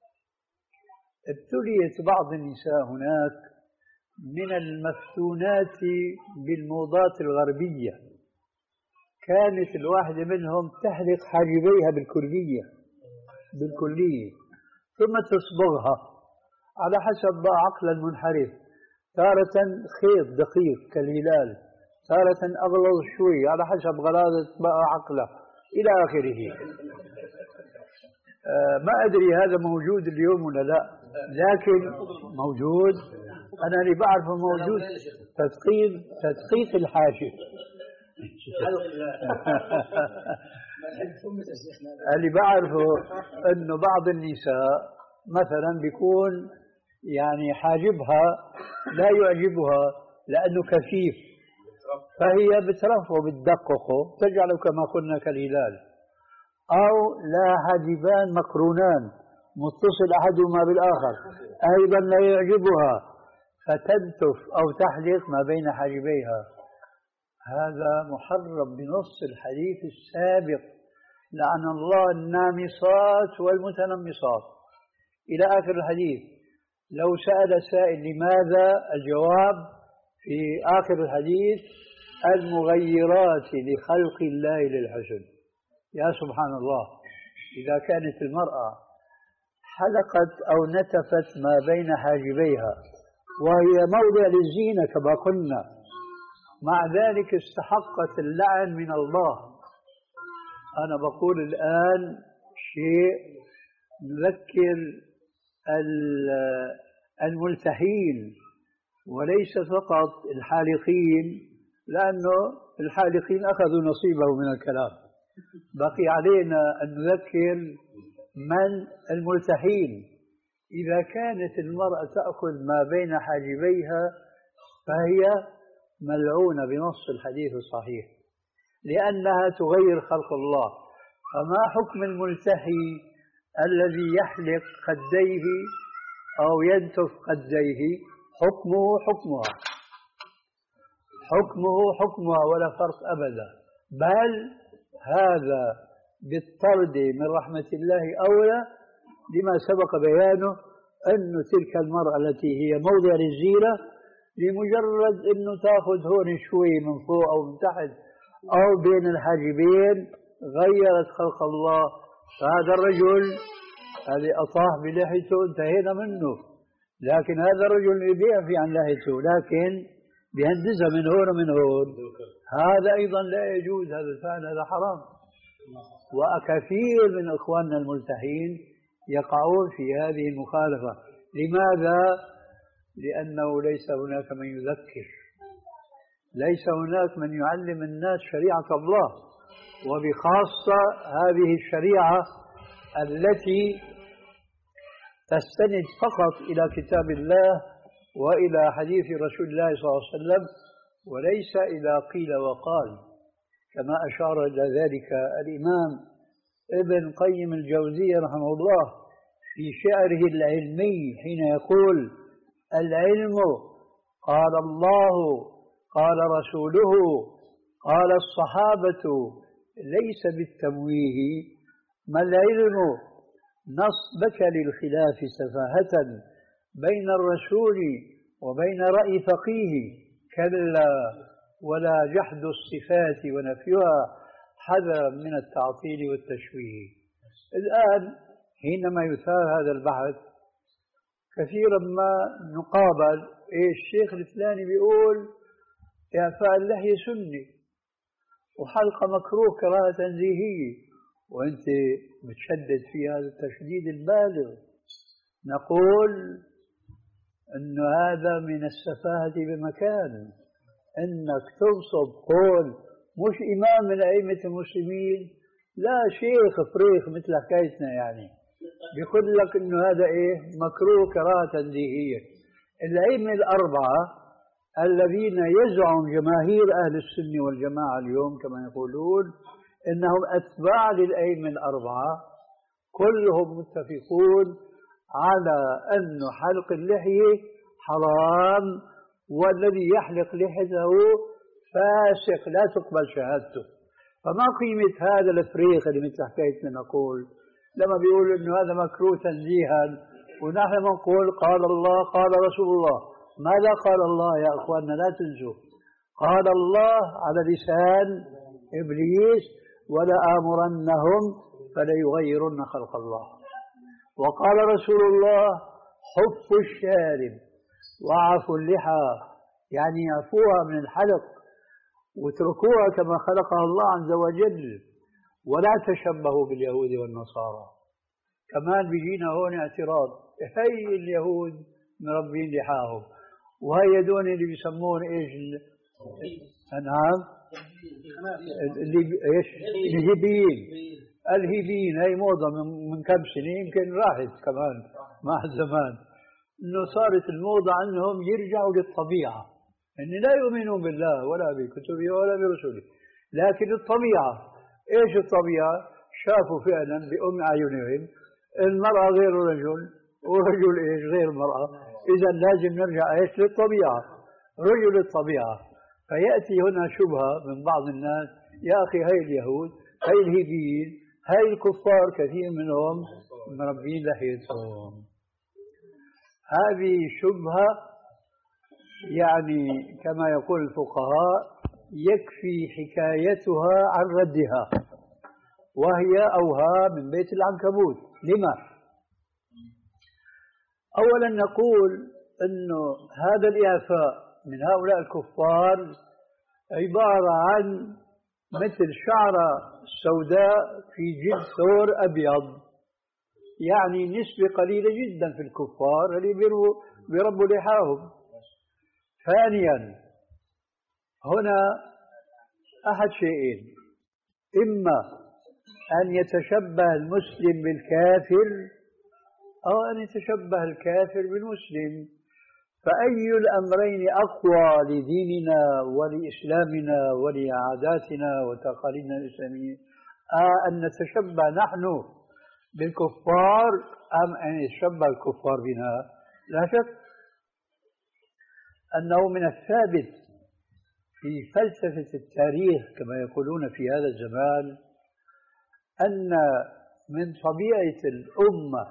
ابتليت بعض النساء هناك من المفتونات بالموضات الغربية. كانت الواحدة منهم تحلق حاجبيها بالكلية بالكلية ثم تصبغها على حسب عقل المنحرف، تارة خيط دقيق كالهلال، تارة أغلظ شوي على حسب غلاظة بقى عقله إلى آخره. آه ما أدري هذا موجود اليوم ولا لا، لكن موجود. أنا اللي بعرفه موجود تدقيق تدقيق الحاشية. اللي بعرفه أنه بعض النساء مثلا بيكون يعني حاجبها لا يعجبها لأنه كثيف، فهي بترفعه بتدققه تجعله كما قلنا كالهلال، أو لا حاجبان مقرونان متصل أحدهما بالآخر أيضا لا يعجبها فتنتف أو تحلق ما بين حاجبيها. هذا محرم بنص الحديث السابق: لعن الله النامصات والمتنمصات إلى آخر الحديث. لو سأل سائل لماذا؟ الجواب في آخر الحديث: المغيرات لخلق الله للحسن. يا سبحان الله، إذا كانت المرأة حلقت أو نتفت ما بين حاجبيها وهي موضع للزينة كما قلنا، مع ذلك استحقت اللعن من الله أنا بقول الآن شيء نذكر الملتحين وليس فقط الحالقين، لأنه الحالقين أخذوا نصيبه من الكلام. بقي علينا أن نذكر من الملتحين. إذا كانت المرأة تأخذ ما بين حاجبيها فهي ملعونة بنص الحديث الصحيح، لأنها تغير خلق الله. فما حكم الملتحي الذي يحلق خديه أو ينتف خديه؟ حكمه حكمها حكمه حكمها ولا فرق أبدا، بل هذا بالطرد من رحمة الله أولى، لما سبق بيانه أن تلك المرأة التي هي موضع للزينة لمجرد أنه تأخذ هون شوي من فوق أو من تحت أو بين الحاجبين غيرت خلق الله. فهذا الرجل الذي أطاح بلحيته انتهينا منه، لكن هذا الرجل يبيع في عن لحيته لكن بيهندزها من هون ومن هون، هذا أيضا لا يجوز، هذا الفعل هذا حرام. وكثير من إخواننا الملتحين يقعون في هذه المخالفة. لماذا؟ لأنه ليس هناك من يذكر، ليس هناك من يعلم الناس شريعة الله، وبخاصة هذه الشريعة التي تستند فقط إلى كتاب الله وإلى حديث رسول الله صلى الله عليه وسلم، وليس إلى قيل وقال، كما أشار إلى ذلك الإمام ابن قيم الجوزية رحمه الله في شعره العلمي حين يقول: العلم قال الله قال رسوله قال الصحابة ليس بالتمويه، ما العلم نصبك للخلاف سفاهة بين الرسول وبين رأي فقيه، كلا ولا جحد الصفات ونفيها حذرا من التعطيل والتشويه. الآن حينما يثار هذا البحث كثيرا ما نقابل إيه الشيخ الفلاني بيقول إعفاء اللحية سنة وحلقة مكروه كراهة تنزيهية، وأنت متشدد في هذا التشديد البالغ. نقول أن هذا من السفاهة بمكان، أنك تنصب قول مش إمام من أئمة المسلمين، لا شيخ فريخ مثل حكايتنا يعني بيقول لك إنه هذا إيه مكروه كراهة تنزيهية. الأئمة الأربعة الذين يزعم جماهير أهل السنة والجماعة اليوم كما يقولون إنهم أتباع للأئمة الأربعة، كلهم متفقون على أن حلق اللحية حرام، والذي يحلق لحيته فاسق لا تقبل شهادته. فما قيمة هذا الفريق اللي مثل حكايتنا نقول لما بيقول إنه هذا مكروه تنزيها ونحن نقول قال الله قال رسول الله؟ ماذا قال الله يا أخواننا؟ لا تنسوا قال الله على لسان إبليس: ولآمرنهم فليغيرن خلق الله. وقال رسول الله: حفوا الشارب وعفوا اللحى، يعني يعفوها من الحلق واتركوها كما خلقها الله عز وجل، ولا تشبهوا باليهود والنصارى. كمان بيجينا هون اعتراض: هي اليهود مربين لحاهم، وهي دون اللي بيسمون ايش؟ نعم، اللي ايش؟ الهيبيين. الهيبيين هي موضة من كم سنة يمكن راحت كمان مع الزمان، انه صارت الموضة عنهم يرجعوا للطبيعة، ان لا يؤمنون بالله ولا بكتبه ولا برسوله، لكن الطبيعة. ايش الطبيعة؟ شافوا فعلا بأم أعينهم المرأة غير الرجل ورجل ايش غير المرأة، اذا لازم نرجع ايش؟ للطبيعة، رجل الطبيعة. فيأتي هنا شبهة من بعض الناس: يا أخي هاي اليهود هاي الهيبيين هاي الكفار كثير منهم مربين لحيتهم. هذه شبهة يعني كما يقول الفقهاء يكفي حكايتها عن ردها، وهي أوهى من بيت العنكبوت. لما؟ أولا نقول أنه هذا الإعفاء من هؤلاء الكفار عبارة عن مثل شعرة سوداء في جلد ثور أبيض، يعني نسبة قليلة جدا في الكفار اللي بيربوا لحاهم. ثانيا هنا أحد شيئين: إما أن يتشبه المسلم بالكافر أو أن يتشبه الكافر بالمسلم، فأي الأمرين أقوى لديننا ولإسلامنا ولعاداتنا وتقاليدنا الإسلامية؟ آه أن نتشبه نحن بالكفار أم أن يتشبه الكفار بنا؟ لا شك أنه من الثابت في فلسفة التاريخ كما يقولون في هذا الزمان أن من طبيعة الأمة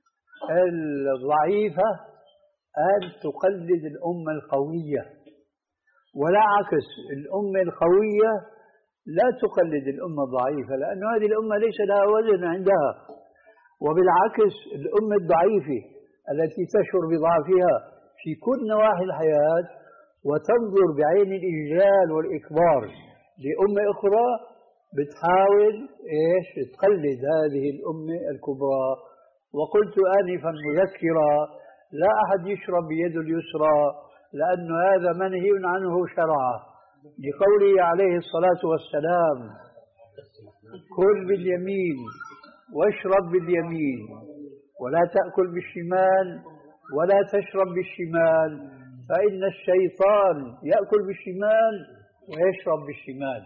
الضعيفة أن تقلد الأمة القوية، ولا عكس، الأمة القوية لا تقلد الأمة الضعيفة، لأن هذه الأمة ليس لها وزن عندها. وبالعكس الأمة الضعيفة التي تشعر بضعفها في كل نواحي الحياة وتنظر بعين الإجلال والإكبار لأمة أخرى بتحاول إيش تقلد هذه الأمة الكبرى. وقلت آنفا مذكرا: لا أحد يشرب بيد اليسرى، لأن هذا منهي عنه شرعا، لقوله عليه الصلاة والسلام: كل باليمين واشرب باليمين ولا تأكل بالشمال ولا تشرب بالشمال، فإن الشيطان يأكل بالشمال ويشرب بالشمال.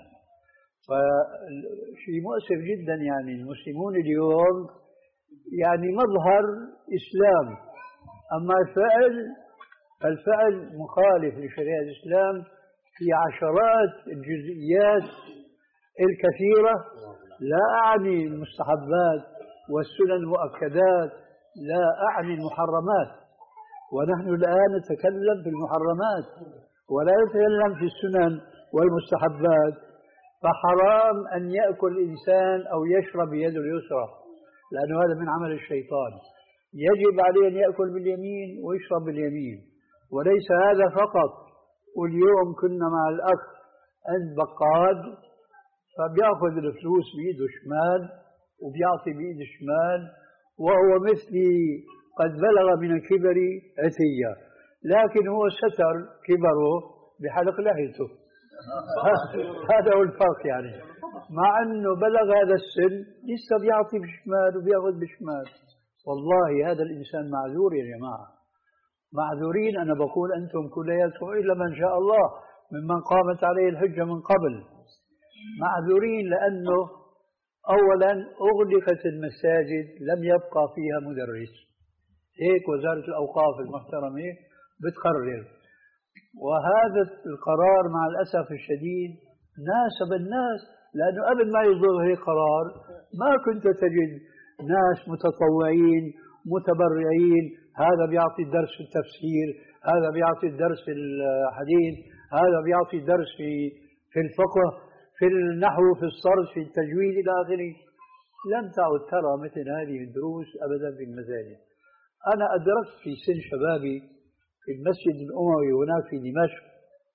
فشيء مؤسف جدا، يعني المسلمون اليوم يعني مظهر إسلام، أما الفعل الفعل مخالف لشريعة الإسلام في عشرات الجزئيات الكثيرة. لا أعني المستحبات والسنن المؤكدات، لا أعني المحرمات، ونحن الآن نتكلم في المحرمات ولا نتكلم في السنن والمستحبات. فحرام أن يأكل الإنسان أو يشرب بيده اليسرى، لأنه هذا من عمل الشيطان. يجب عليه أن يأكل باليمين ويشرب باليمين. وليس هذا فقط، واليوم كنا مع الأخ عند بقال فبيأخذ الفلوس بإيده شمال وبيعطي بإيده شمال، وهو مثلي قد بلغ من الكبر عتيا، لكن هو ستر كبره بحلق لحيته. هذا هو الفرق يعني، مع أنه بلغ هذا السن لسه بيعطي بشمال وبيأخذ بشمال. والله هذا الإنسان معذور يا جماعة، معذورين. أنا بقول أنتم كلياتكم إلا من شاء الله ممن قامت عليه الحجة من قبل، معذورين، لأنه أولا أغلقت المساجد لم يبقى فيها مدرس، هيك وزارة الأوقاف المحترمة بتقرر. وهذا القرار مع الأسف الشديد ناسب الناس، لأنه قبل ما يصدر هيك قرار ما كنت تجد ناس متطوعين متبرعين، هذا بيعطي درس في التفسير، هذا بيعطي درس في الحديث، هذا بيعطي درس في في الفقه، في النحو، في الصرف، في التجويد إلى آخره. لم تعد ترى مثل هذه الدروس أبدا في المساجد. أنا أدركت في سن شبابي في المسجد الأموي هناك في دمشق،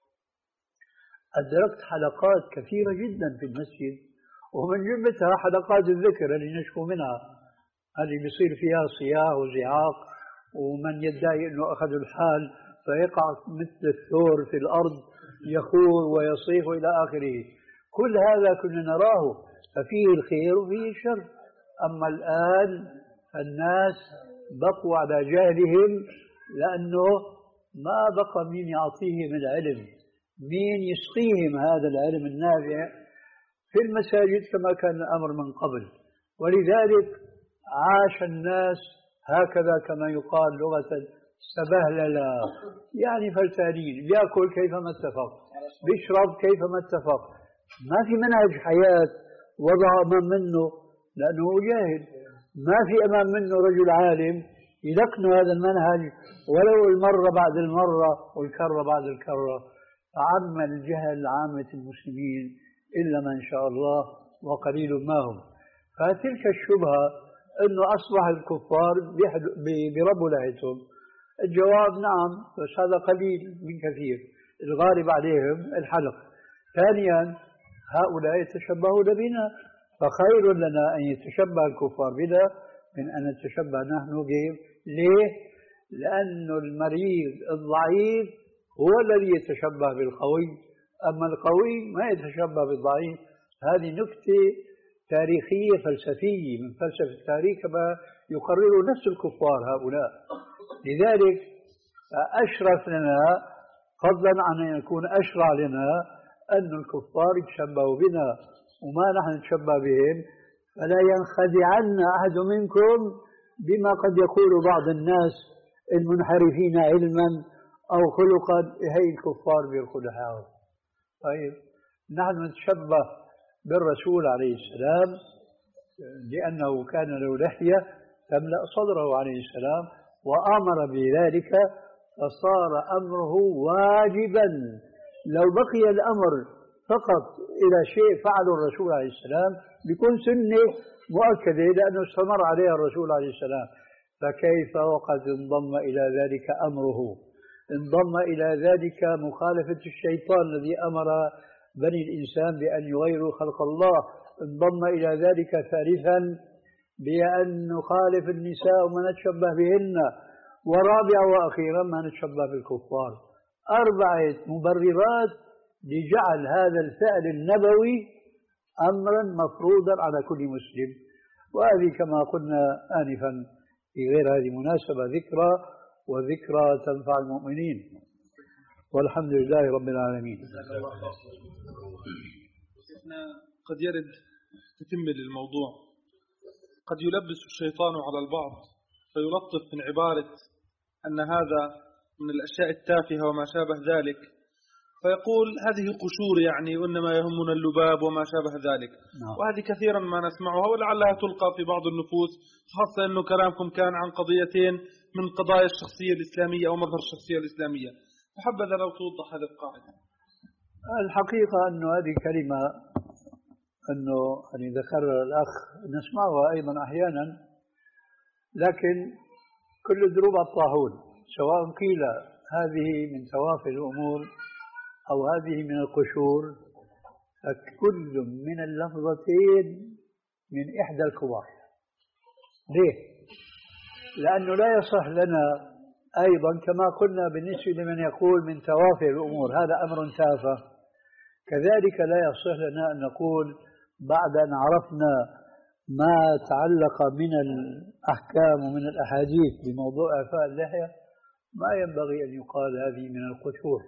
أدركت حلقات كثيرة جدا في المسجد، ومن جملتها حلقات الذكر اللي نشكو منها، اللي بيصير فيها صياح وزعاق، ومن يدعي أنه أخذ الحال فيقع مثل الثور في الأرض يخور ويصيح إلى آخره. كل هذا كنا نراه، ففيه الخير وفيه الشر. أما الآن الناس بقوا على جهلهم، لأنه ما بقى مين يعطيهم العلم، مين يسقيهم هذا العلم النافع في المساجد كما كان الأمر من قبل. ولذلك عاش الناس هكذا كما يقال لغة سبهللا، يعني فلتانين، بيأكل كيفما اتفق، بيشرب كيفما اتفق، ما في منهج حياة وضع أمام منه لأنه جاهل، ما في أمام منه رجل عالم يلقن هذا المنهج ولو المرة بعد المرة والكرة بعد الكرة. فعم الجهل عامة المسلمين إلا من شاء الله وقليل ما هم. فتلك الشبهة أنه أصبح الكفار بربوا لحيتهم، الجواب نعم، بس هذا قليل من كثير، الغالب عليهم الحلق. ثانيا هؤلاء يتشبهون بنا، فخير لنا أن يتشبه الكفار بنا من أن نتشبه نحن بهم. ليه؟ لأن المريض الضعيف هو الذي يتشبه بالقوي، أما القوي ما يتشبه بالضعيف. هذه نكتة تاريخية فلسفية من فلسفة التاريخ كما يقرر نفس الكفار هؤلاء. لذلك أشرف لنا فضلا عن أن يكون أشرع لنا أن الكفار يتشبهوا بنا وما نحن نتشبه بهم. فلا ينخدعن أحد منكم بما قد يقول بعض الناس المنحرفين علما أو خلقا، هي الكفار بالخدعاء. طيب نحن نتشبه بالرسول عليه السلام لأنه كان له لحية تملأ صدره عليه السلام وأمر بذلك، فصار أمره واجبا. لو بقي الأمر فقط إلى شيء فعله الرسول عليه السلام بيكون سنة مؤكدة لأنه استمر عليها الرسول عليه السلام. فكيف وقد انضم إلى ذلك أمره، انضم إلى ذلك مخالفة الشيطان الذي أمر بني الإنسان بأن يغيروا خلق الله، انضم إلى ذلك ثالثا بأن نخالف النساء وما نتشبه بهن، ورابعا وأخيرا ما نتشبه بالكفار. أربعة مبررات لجعل هذا الفعل النبوي أمرا مفروضا على كل مسلم. وهذه كما قلنا آنفا في غير هذه المناسبة ذكرى، وذكرى تنفع المؤمنين، والحمد لله رب العالمين.
قد يرد تتم للموضوع، قد يلبس الشيطان على البعض فيلطف من عبارة أن هذا من الأشياء التافهة وما شابه ذلك، فيقول هذه قشور يعني وإنما يهمنا اللباب وما شابه ذلك.
نعم.
وهذه كثيرا ما نسمعها ولعلها تلقى في بعض النفوس، خاصة أنه كلامكم كان عن قضيتين من قضايا الشخصية الإسلامية أو مظهر الشخصية الإسلامية. فحبذا لو توضح هذه القاعدة.
الحقيقة أنه هذه كلمة أنه يعني ذكرها الأخ نسمعها أيضا أحيانا، لكن كل الدروب الطاحون، سواء قيل هذه من توافه الأمور أو هذه من القشور، فكل من اللفظتين من إحدى الكبار. ليه؟ لأنه لا يصح لنا أيضا كما قلنا بالنسبة لمن يقول من توافه الأمور هذا أمر تافه، كذلك لا يصح لنا أن نقول بعد أن عرفنا ما تعلق من الأحكام ومن الأحاديث بموضوع إعفاء اللحية ما ينبغي أن يقال هذه من القشور.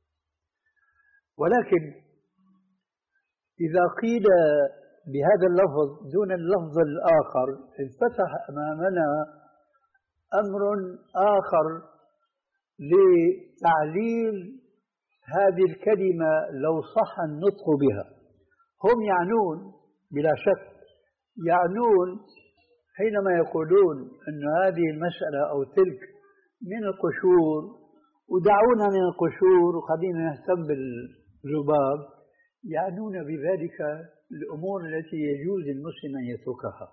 ولكن إذا قيل بهذا اللفظ دون اللفظ الآخر انفتح أمامنا أمر آخر لتعليل هذه الكلمة لو صح النطق بها. هم يعنون بلا شك، يعنون حينما يقولون أن هذه المسألة أو تلك من القشور ودعونا من القشور وخلينا نهتم بالذباب، يعنون بذلك الأمور التي يجوز المسلم أن يتركها.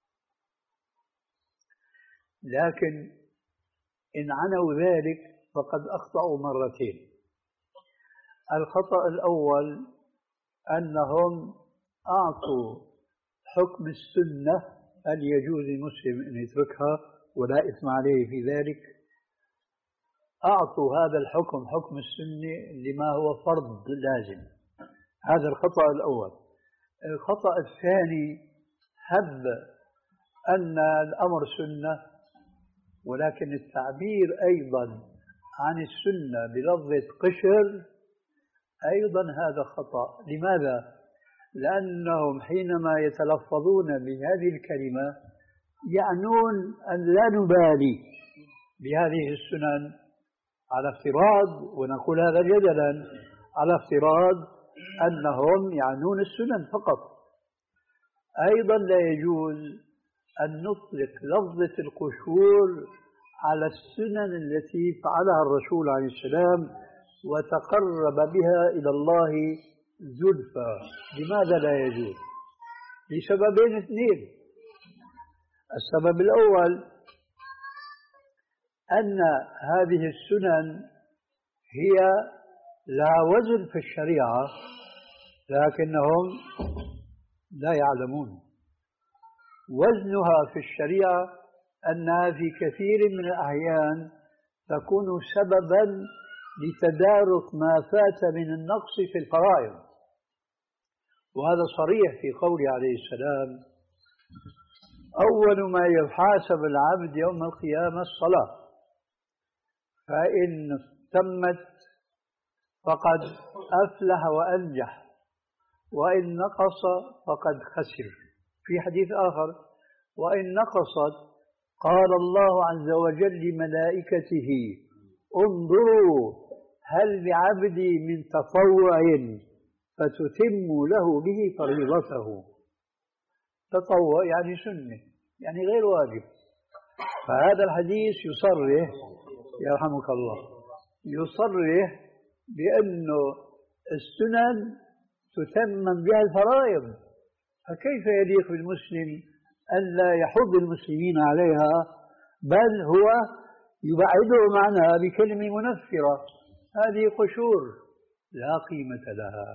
لكن إن عنوا ذلك فقد أخطأوا مرتين. الخطأ الأول أنهم أعطوا حكم السنة هل يجوز المسلم أن يتركها ولا إثم عليه في ذلك، أعطوا هذا الحكم حكم السنة لما هو فرض لازم. هذا الخطأ الأول. الخطأ الثاني هب أن الأمر سنة، ولكن التعبير أيضا عن السنة بلفظة قشر أيضا هذا خطأ. لماذا؟ لأنهم حينما يتلفظون بهذه الكلمة يعنون أن لا نبالي بهذه السنن، على افتراض، ونقول هذا جدلا، على افتراض أنهم يعنون السنن فقط. أيضا لا يجوز أن نطلق لفظة القشور على السنن التي فعلها الرسول عليه السلام وتقرب بها إلى الله زلفى. لماذا لا يجوز؟ لسببين اثنين. السبب الأول أن هذه السنن هي لها وزن في الشريعة لكنهم لا يعلمون. وزنها في الشريعة أنها في كثير من الأحيان تكون سببا لتدارك ما فات من النقص في الفرائض، وهذا صريح في قوله عليه السلام: أول ما يحاسب العبد يوم القيامة الصلاة، فإن تمت فقد أفلح وأنجح، وإن نقص فقد خسر. في حديث آخر: وإن نقصت قال الله عز وجل لملائكته: انظروا هل لعبدي من تطوع فتتم له به فريضته. تطوع يعني سنة، يعني غير واجب. فهذا الحديث يصرح، يرحمك الله، يصرح بأنه السنن تتمم بها الفرائض، فكيف يليق بالمسلم أن لا يحض المسلمين عليها، بل هو يبعدهم عنها بكلمة منفرة؟ هذه قشور لا قيمة لها.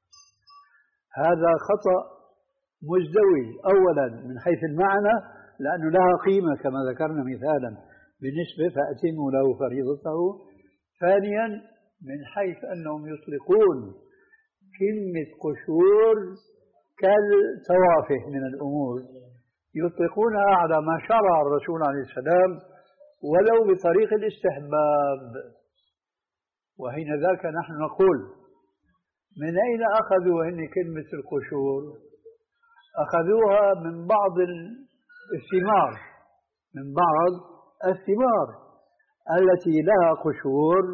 هذا خطأ مزدوج، أولا من حيث المعنى لأنه لها قيمة كما ذكرنا مثالا بالنسبة فأتموا له فريضته. ثانيا من حيث أنهم يطلقون كلمة قشور كالتوافه من الأمور، يطلقونها على ما شرع الرسول عليه السلام ولو بطريق الاستحباب. وحين ذاك نحن نقول: من أين أخذوا هن كلمة القشور؟ أخذوها من بعض الثمار، من بعض الثمار التي لها قشور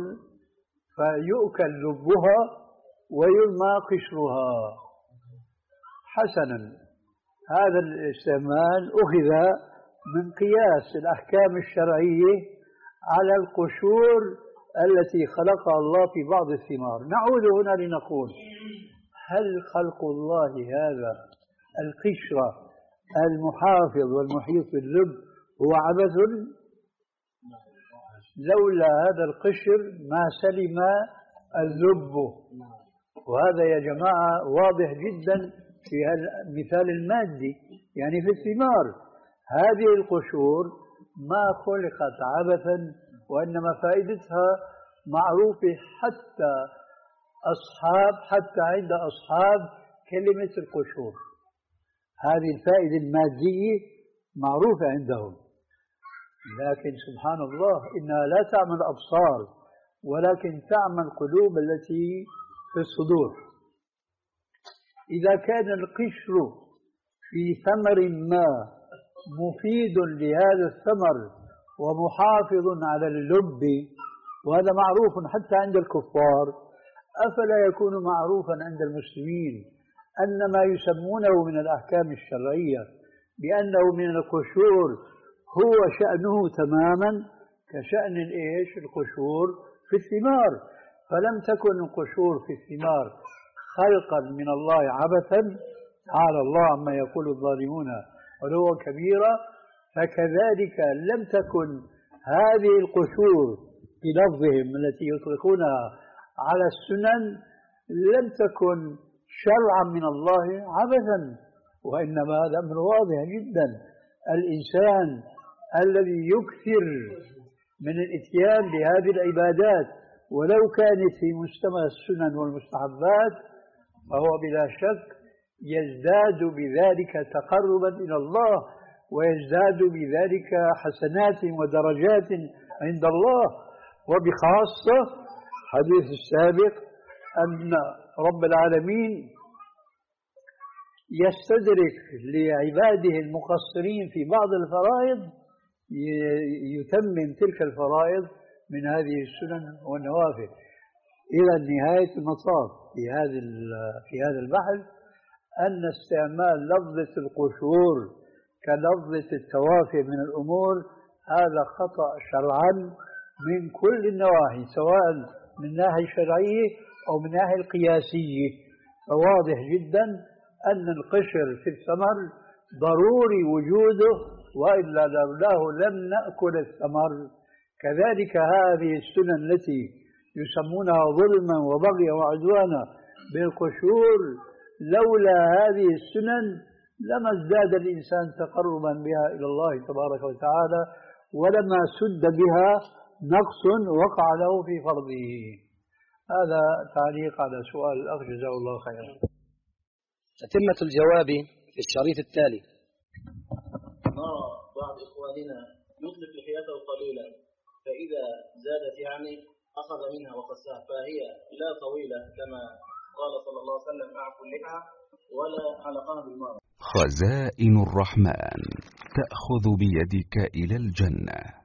فيؤكل لبها ويرمى قشرها. حسنا، هذا الاستعمال أخذ من قياس الأحكام الشرعية على القشور التي خلقها الله في بعض الثمار. نعود هنا لنقول: هل خلق الله هذا القشرة المحافظ والمحيط باللب هو عبث؟ لولا هذا القشر ما سلم اللب. وهذا يا جماعة واضح جدا في المثال المادي، يعني في الثمار. هذه القشور ما خلقت عبثا، وإنما فائدتها معروفة حتى أصحاب حتى عند أصحاب كلمة القشور. هذه الفائدة المادية معروفة عندهم، لكن سبحان الله إنها لا تعمل الأبصار ولكن تعمل القلوب التي في الصدور. إذا كان القشر في ثمر ما مفيد لهذا الثمر ومحافظ على اللب، وهذا معروف حتى عند الكفار، أفلا يكون معروفا عند المسلمين أن ما يسمونه من الأحكام الشرعية بأنه من القشور هو شأنه تماما كشأن الإيش القشور في الثمار؟ فلم تكن القشور في الثمار خلقا من الله عبثا، تعالى الله عما يقول الظالمون علوا كبيرا، فكذلك لم تكن هذه القشور بلفظهم التي يطلقونها على السنن لم تكن شرعا من الله عبثا، وإنما هذا أمر واضح جدا. الإنسان الذي يكثر من الإتيان بهذه العبادات ولو كانت في مستوى السنن والمستحبات فهو بلا شك يزداد بذلك تقربا إلى الله، ويزداد بذلك حسنات ودرجات عند الله. وبخاصة حديث السابق أن رب العالمين يستدرك لعباده المقصرين في بعض الفرائض، يتمم تلك الفرائض من هذه السنن والنوافل. إلى نهاية المطاف في هذا في هذا البحث أن استعمال لفظة القشور كلفظة التوافه من الأمور هذا خطأ شرعا من كل النواحي، سواء من الناحية الشرعية أو من الناحية القياسية. فواضح جدا أن القشر في الثمر ضروري وجوده، وإلا لولاه لم نأكل الثمر. كذلك هذه السنن التي يسمونها ظلما وبغيا وعدوانا بالقشور لولا هذه السنن لما ازداد الإنسان تقربا بها إلى الله تبارك وتعالى، ولما سد بها نقص وقع له في فرضه. هذا تعليق على سؤال الأخ، جزاه الله خيرا.
تتمة الجواب في الشريط التالي.
نرى بعض إخواننا يطلق لحيته قليلا، فإذا زادت يعني أخذ منها وقصها، فهي لا طويلة كما قال صلى الله عليه وسلم أعفوا اللحى، ولا حلقها بالمرة.
خزائن الرحمن تأخذ بيدك إلى الجنة.